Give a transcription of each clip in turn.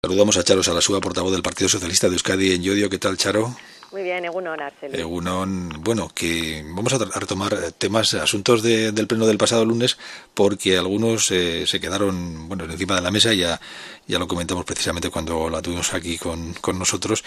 Saludamos a Charo Sarasúa, portavoz del Partido Socialista de Euskadi en Llodio. ¿Qué tal, Charo? Muy bien, Egunon, Arceli. Egunon, bueno, que vamos a retomar asuntos del pleno del pasado lunes, porque algunos se quedaron, bueno, encima de la mesa. Ya lo comentamos precisamente cuando la tuvimos aquí con nosotros,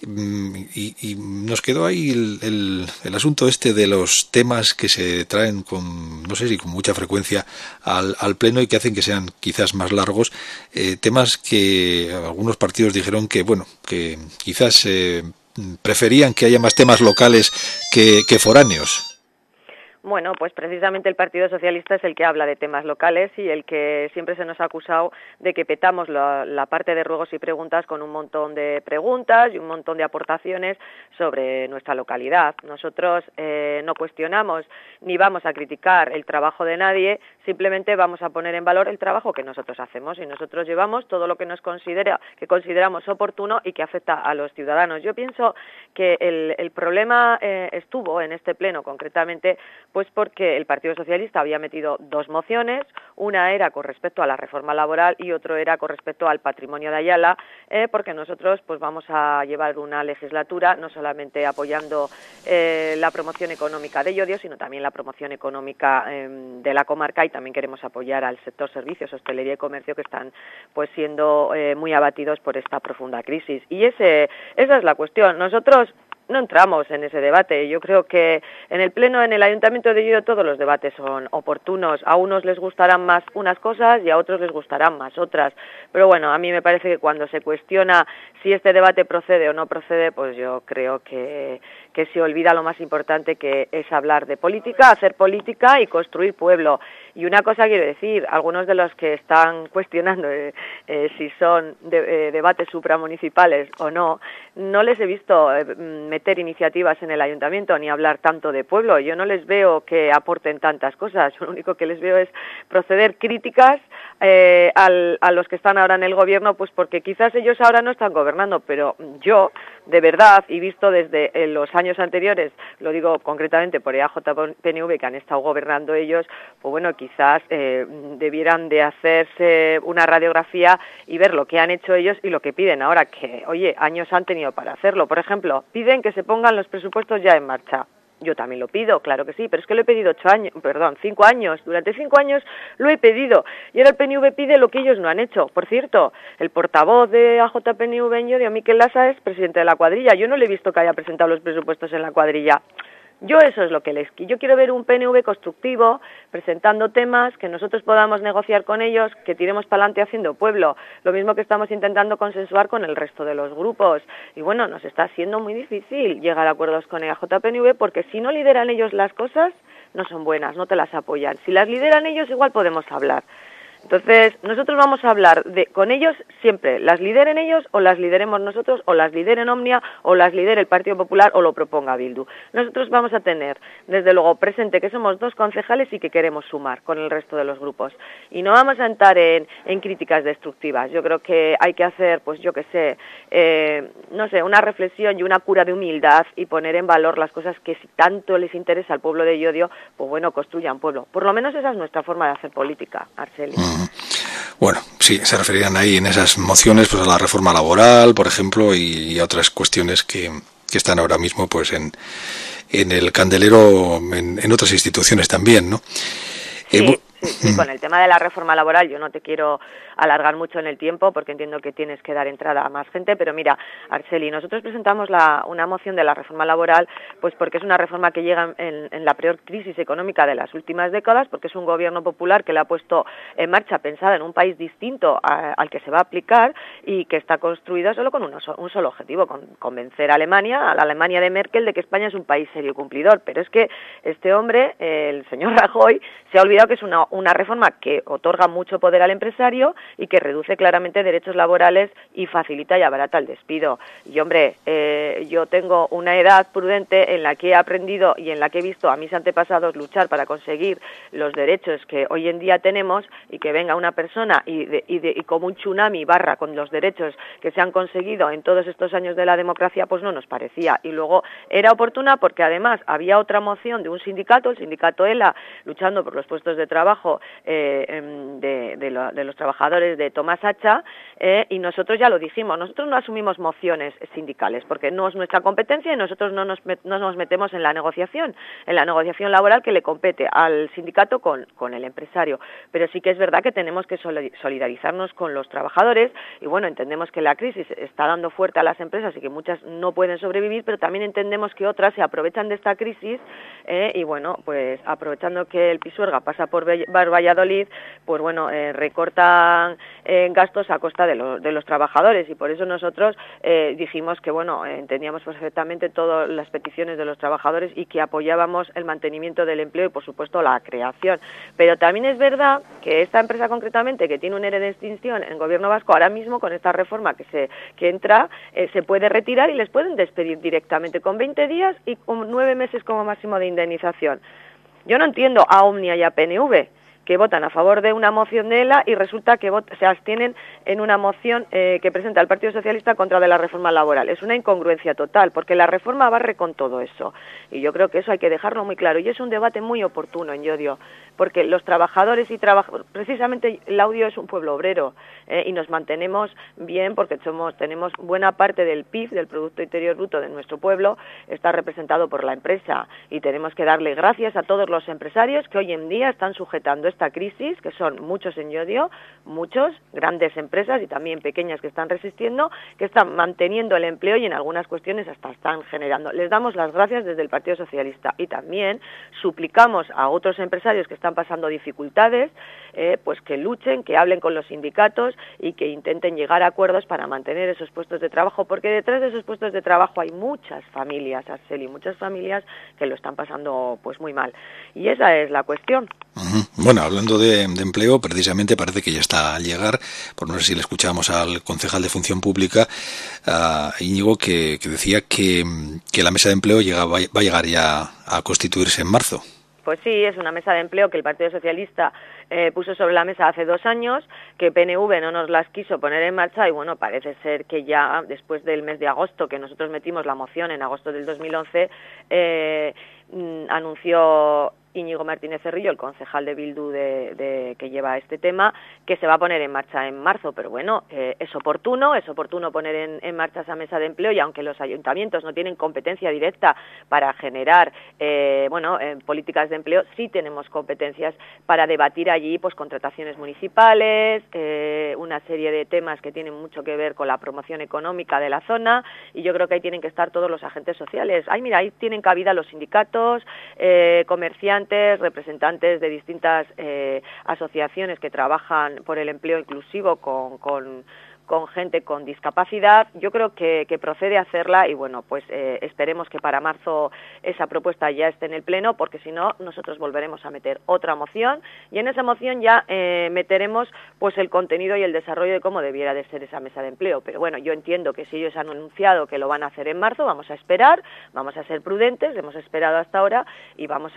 y nos quedó ahí el asunto este de los temas que se traen con, no sé si con mucha frecuencia al pleno y que hacen que sean quizás más largos, temas que algunos partidos dijeron que, bueno, que quizás preferían que haya más temas locales que foráneos. Bueno, pues precisamente el Partido Socialista es el que habla de temas locales y el que siempre se nos ha acusado de que petamos la parte de ruegos y preguntas con un montón de preguntas y un montón de aportaciones sobre nuestra localidad. Nosotros no cuestionamos ni vamos a criticar el trabajo de nadie, simplemente vamos a poner en valor el trabajo que nosotros hacemos, y nosotros llevamos todo lo que consideramos oportuno y que afecta a los ciudadanos. Yo pienso que el problema estuvo en este pleno concretamente pues porque el Partido Socialista había metido dos mociones, una era con respecto a la reforma laboral y otro era con respecto al patrimonio de Ayala, porque nosotros pues vamos a llevar una legislatura no solamente apoyando la promoción económica de Llodio, sino también la promoción económica de la comarca, y también queremos apoyar al sector servicios, hostelería y comercio, que están pues siendo muy abatidos por esta profunda crisis. Y esa es la cuestión. Nosotros no entramos en ese debate. Yo creo que en el pleno, en el Ayuntamiento de Llodio, todos los debates son oportunos. A unos les gustarán más unas cosas y a otros les gustarán más otras. Pero bueno, a mí me parece que cuando se cuestiona si este debate procede o no procede, pues yo creo que se olvida lo más importante, que es hablar de política, hacer política y construir pueblo. Y una cosa quiero decir, algunos de los que están cuestionando si son debates supramunicipales o no les he visto meter iniciativas en el ayuntamiento ni hablar tanto de pueblo. Yo no les veo que aporten tantas cosas. Lo único que les veo es proceder críticas a los que están ahora en el gobierno, pues porque quizás ellos ahora no están gobernando, pero yo, de verdad, y visto desde los años anteriores, lo digo concretamente por EAJ-PNV, que han estado gobernando ellos, pues bueno, quizás debieran de hacerse una radiografía y ver lo que han hecho ellos y lo que piden ahora, que, oye, años han tenido para hacerlo. Por ejemplo, piden que se pongan los presupuestos ya en marcha. Yo también lo pido, claro que sí, pero es que lo he pedido 5 años. Durante 5 años lo he pedido. Y ahora el PNV pide lo que ellos no han hecho. Por cierto, el portavoz de AJ-PNV en Llodio, Miquel Lasa, es presidente de la cuadrilla. Yo no le he visto que haya presentado los presupuestos en la cuadrilla. Yo eso es lo que yo quiero ver un PNV constructivo, presentando temas, que nosotros podamos negociar con ellos, que tiremos para adelante haciendo pueblo, lo mismo que estamos intentando consensuar con el resto de los grupos. Y bueno, nos está siendo muy difícil llegar a acuerdos con EAJ-PNV, porque si no lideran ellos las cosas, no son buenas, no te las apoyan. Si las lideran ellos, igual podemos hablar. Entonces, nosotros vamos a hablar con ellos siempre, las lideren ellos o las lideremos nosotros, o las lideren Omnia o las lidere el Partido Popular o lo proponga Bildu. Nosotros vamos a tener, desde luego, presente que somos 2 concejales y que queremos sumar con el resto de los grupos. Y no vamos a entrar en críticas destructivas. Yo creo que hay que hacer, pues yo qué sé, una reflexión y una cura de humildad y poner en valor las cosas que si tanto les interesa al pueblo de Llodio, pues bueno, construyan pueblo. Por lo menos esa es nuestra forma de hacer política, Arceli. Bueno, sí, se referían ahí en esas mociones pues a la reforma laboral, por ejemplo, y a otras cuestiones que están ahora mismo pues en el candelero en otras instituciones también, ¿no? Sí, con el tema de la reforma laboral yo no te quiero alargar mucho en el tiempo porque entiendo que tienes que dar entrada a más gente, pero mira, Arceli, nosotros presentamos una moción de la reforma laboral pues porque es una reforma que llega en la peor crisis económica de las últimas décadas, porque es un gobierno popular que la ha puesto en marcha pensada en un país distinto al que se va a aplicar y que está construida solo con un solo objetivo, convencer a la Alemania de Merkel, de que España es un país serio y cumplidor. Pero es que este hombre, el señor Rajoy, se ha olvidado que es una reforma que otorga mucho poder al empresario y que reduce claramente derechos laborales y facilita y abarata el despido. Y hombre, yo tengo una edad prudente en la que he aprendido y en la que he visto a mis antepasados luchar para conseguir los derechos que hoy en día tenemos, y que venga una persona y como un tsunami barra con los derechos que se han conseguido en todos estos años de la democracia, pues no nos parecía. Y luego era oportuna porque además había otra moción de un sindicato, el sindicato ELA, luchando por los puestos de trabajo trabajo de los trabajadores de Tomás Hacha, y nosotros ya lo dijimos, nosotros no asumimos mociones sindicales porque no es nuestra competencia y nosotros no nos metemos en la negociación laboral que le compete al sindicato con el empresario, pero sí que es verdad que tenemos que solidarizarnos con los trabajadores y bueno, entendemos que la crisis está dando fuerte a las empresas y que muchas no pueden sobrevivir, pero también entendemos que otras se aprovechan de esta crisis y bueno, pues aprovechando que el Pisuerga pasa por Valladolid, pues bueno, recortan gastos a costa de los trabajadores y por eso nosotros dijimos que bueno, entendíamos perfectamente todas las peticiones de los trabajadores y que apoyábamos el mantenimiento del empleo y por supuesto la creación, pero también es verdad que esta empresa concretamente que tiene un ERE de extinción en Gobierno vasco ahora mismo con esta reforma que entra se puede retirar y les pueden despedir directamente con 20 días y con 9 meses como máximo de indemnización. Yo no entiendo a Omnia y a PNV que votan a favor de una moción de ELA y resulta que se abstienen en una moción que presenta el Partido Socialista contra de la reforma laboral. Es una incongruencia total, porque la reforma barre con todo eso. Y yo creo que eso hay que dejarlo muy claro. Y es un debate muy oportuno en Llodio, porque los trabajadores precisamente Laudio es un pueblo obrero y nos mantenemos bien porque tenemos buena parte del PIB, del Producto Interior Bruto de nuestro pueblo, está representado por la empresa y tenemos que darle gracias a todos los empresarios que hoy en día están sujetando esta crisis, que son muchos en Llodio, muchos, grandes empresas y también pequeñas que están resistiendo, que están manteniendo el empleo y en algunas cuestiones hasta están generando. Les damos las gracias desde el Partido Socialista y también suplicamos a otros empresarios que están pasando dificultades, pues que luchen, que hablen con los sindicatos y que intenten llegar a acuerdos para mantener esos puestos de trabajo, porque detrás de esos puestos de trabajo hay muchas familias, Arceli, muchas familias que lo están pasando pues muy mal. Y esa es la cuestión. Bueno, hablando de empleo, precisamente parece que ya está al llegar, por no sé si le escuchamos al concejal de Función Pública, a Íñigo, que decía que la mesa de empleo va a llegar ya a constituirse en marzo. Pues sí, es una mesa de empleo que el Partido Socialista puso sobre la mesa hace 2 años, que PNV no nos las quiso poner en marcha y bueno, parece ser que ya después del mes de agosto, que nosotros metimos la moción en agosto del 2011, anunció Íñigo Martínez Cerrillo, el concejal de Bildu que lleva este tema, que se va a poner en marcha en marzo, pero bueno, es oportuno poner en marcha esa mesa de empleo y aunque los ayuntamientos no tienen competencia directa para generar políticas de empleo, sí tenemos competencias para debatir allí pues contrataciones municipales, una serie de temas que tienen mucho que ver con la promoción económica de la zona y yo creo que ahí tienen que estar todos los agentes sociales. Ahí tienen cabida los sindicatos, comerciantes, representantes de distintas asociaciones que trabajan por el empleo inclusivo con gente con discapacidad. Yo creo que procede hacerla y bueno, pues esperemos que para marzo esa propuesta ya esté en el Pleno, porque si no, nosotros volveremos a meter otra moción y en esa moción ya meteremos pues el contenido y el desarrollo de cómo debiera de ser esa mesa de empleo. Pero bueno, yo entiendo que si ellos han anunciado que lo van a hacer en marzo, vamos a esperar, vamos a ser prudentes, hemos esperado hasta ahora y vamos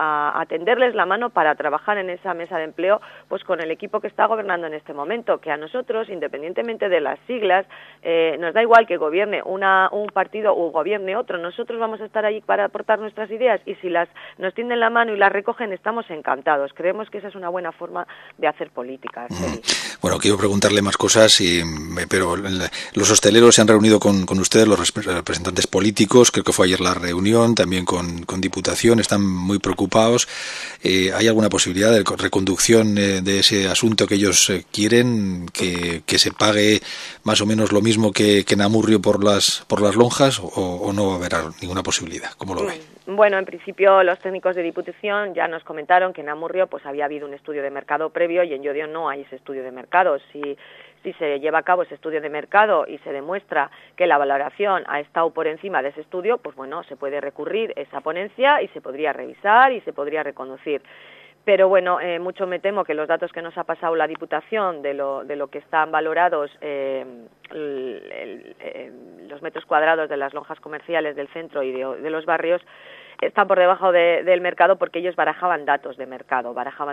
a tenderles la mano para trabajar en esa mesa de empleo pues con el equipo que está gobernando en este momento, que a nosotros, independientemente de las siglas, nos da igual que gobierne un partido o gobierne otro, nosotros vamos a estar allí para aportar nuestras ideas y si nos tienden la mano y las recogen, estamos encantados. Creemos que esa es una buena forma de hacer política. Bueno, quiero preguntarle más cosas, pero los hosteleros se han reunido con ustedes, los representantes políticos, creo que fue ayer la reunión, también con Diputación, están muy preocupados. ¿Hay alguna posibilidad de reconducción de ese asunto que ellos quieren, que se pague más o menos lo mismo que en Amurrio por las lonjas o no va a haber ninguna posibilidad? ¿Cómo lo ve? Bueno, en principio los técnicos de Diputación ya nos comentaron que en Amurrio pues había habido un estudio de mercado previo y en Llodio no hay ese estudio de mercado. Si se lleva a cabo ese estudio de mercado y se demuestra que la valoración ha estado por encima de ese estudio, pues bueno, se puede recurrir esa ponencia y se podría revisar y se podría reconducir. Pero bueno, mucho me temo que los datos que nos ha pasado la Diputación de lo que están valorados los metros cuadrados de las lonjas comerciales del centro y de los barrios están por debajo del mercado, porque ellos barajaban datos de mercado.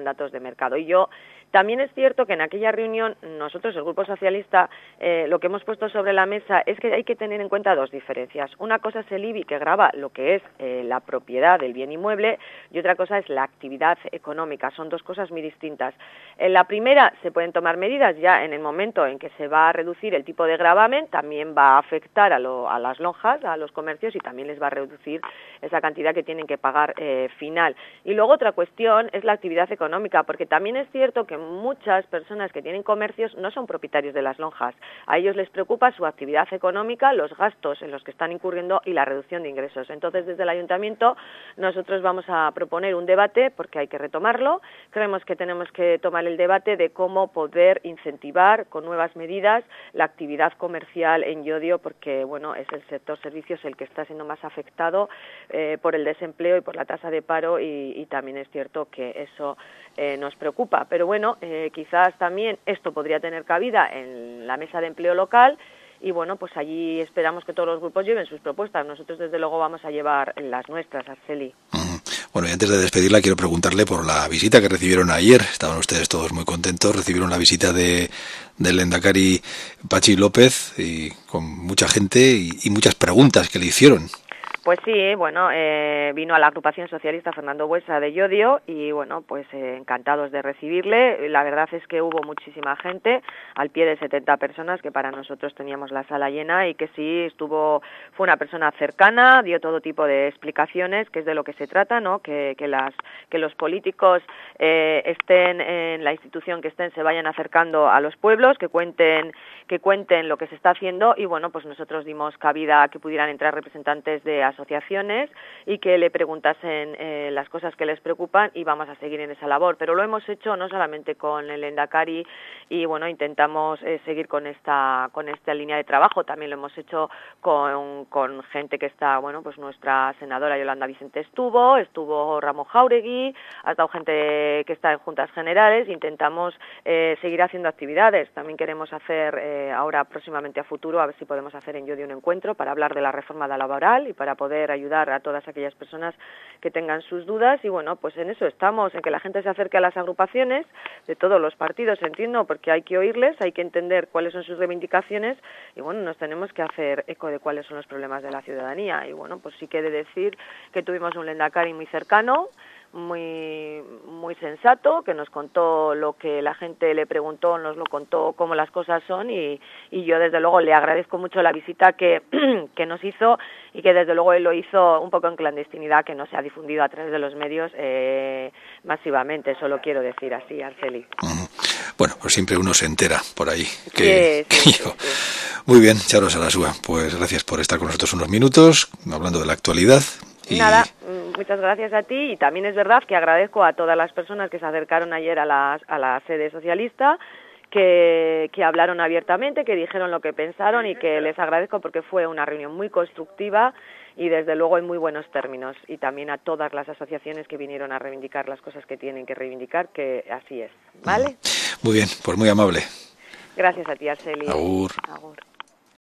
Y yo, también es cierto que en aquella reunión nosotros, el Grupo Socialista, lo que hemos puesto sobre la mesa es que hay que tener en cuenta dos diferencias. Una cosa es el IBI, que grava lo que es la propiedad del bien inmueble, y otra cosa es la actividad económica. Son dos cosas muy distintas. En la primera se pueden tomar medidas ya en el momento en que se va a reducir el tipo de gravamen, también va a afectar a las lonjas, a los comercios, y también les va a reducir esa cantidad que tienen que pagar final. Y luego otra cuestión es la actividad económica, porque también es cierto que muchas personas que tienen comercios no son propietarios de las lonjas. A ellos les preocupa su actividad económica, los gastos en los que están incurriendo y la reducción de ingresos. Entonces, desde el Ayuntamiento nosotros vamos a proponer un debate, porque hay que retomarlo. Creemos que tenemos que tomar el debate de cómo poder incentivar con nuevas medidas la actividad comercial en Llodio, porque bueno, es el sector servicios el que está siendo más afectado por el desempleo y por la tasa de paro, y también es cierto que eso nos preocupa. Pero bueno, quizás también esto podría tener cabida en la mesa de empleo local, y bueno, pues allí esperamos que todos los grupos lleven sus propuestas. Nosotros desde luego vamos a llevar las nuestras, Arceli. Bueno, y antes de despedirla quiero preguntarle por la visita que recibieron ayer. Estaban ustedes todos muy contentos, recibieron la visita del Lehendakari Patxi López, y con mucha gente y muchas preguntas que le hicieron. Pues sí, bueno, vino a la agrupación socialista Fernando Buesa de Llodio, y bueno, pues encantados de recibirle. La verdad es que hubo muchísima gente, al pie de 70 personas, que para nosotros teníamos la sala llena, y que sí fue una persona cercana, dio todo tipo de explicaciones, que es de lo que se trata, ¿no? Que los políticos estén en la institución que estén, se vayan acercando a los pueblos, que cuenten lo que se está haciendo, y bueno, pues nosotros dimos cabida a que pudieran entrar representantes de asociaciones y que le preguntasen las cosas que les preocupan, y vamos a seguir en esa labor. Pero lo hemos hecho no solamente con el Lehendakari, y bueno, intentamos seguir con esta línea de trabajo. También lo hemos hecho con gente que está, bueno, pues nuestra senadora Yolanda Vicente estuvo Ramón Jáuregui, ha estado gente que está en juntas generales. Intentamos seguir haciendo actividades. También queremos hacer ahora próximamente a futuro, a ver si podemos hacer en Llodio un encuentro para hablar de la reforma laboral y para poder ayudar a todas aquellas personas que tengan sus dudas. Y bueno, pues en eso estamos, en que la gente se acerque a las agrupaciones de todos los partidos, entiendo, porque hay que oírles, hay que entender cuáles son sus reivindicaciones, y bueno, nos tenemos que hacer eco de cuáles son los problemas de la ciudadanía. Y bueno, pues sí que he de decir que tuvimos un Lehendakari muy cercano, muy sensato, que nos contó lo que la gente le preguntó, nos lo contó cómo las cosas son, y yo desde luego le agradezco mucho la visita que nos hizo, y que desde luego él lo hizo un poco en clandestinidad, que no se ha difundido a través de los medios masivamente. Eso lo quiero decir así, Arceli. Bueno, pues siempre uno se entera por ahí. Sí. Muy bien, Charo Sarasúa, pues gracias por estar con nosotros unos minutos, hablando de la actualidad. Nada, muchas gracias a ti, y también es verdad que agradezco a todas las personas que se acercaron ayer a la sede socialista, que hablaron abiertamente, que dijeron lo que pensaron, y que les agradezco porque fue una reunión muy constructiva y desde luego en muy buenos términos, y también a todas las asociaciones que vinieron a reivindicar las cosas que tienen que reivindicar, que así es, ¿vale? Muy bien, pues muy amable. Gracias a ti, Arceli. Agur. Agur.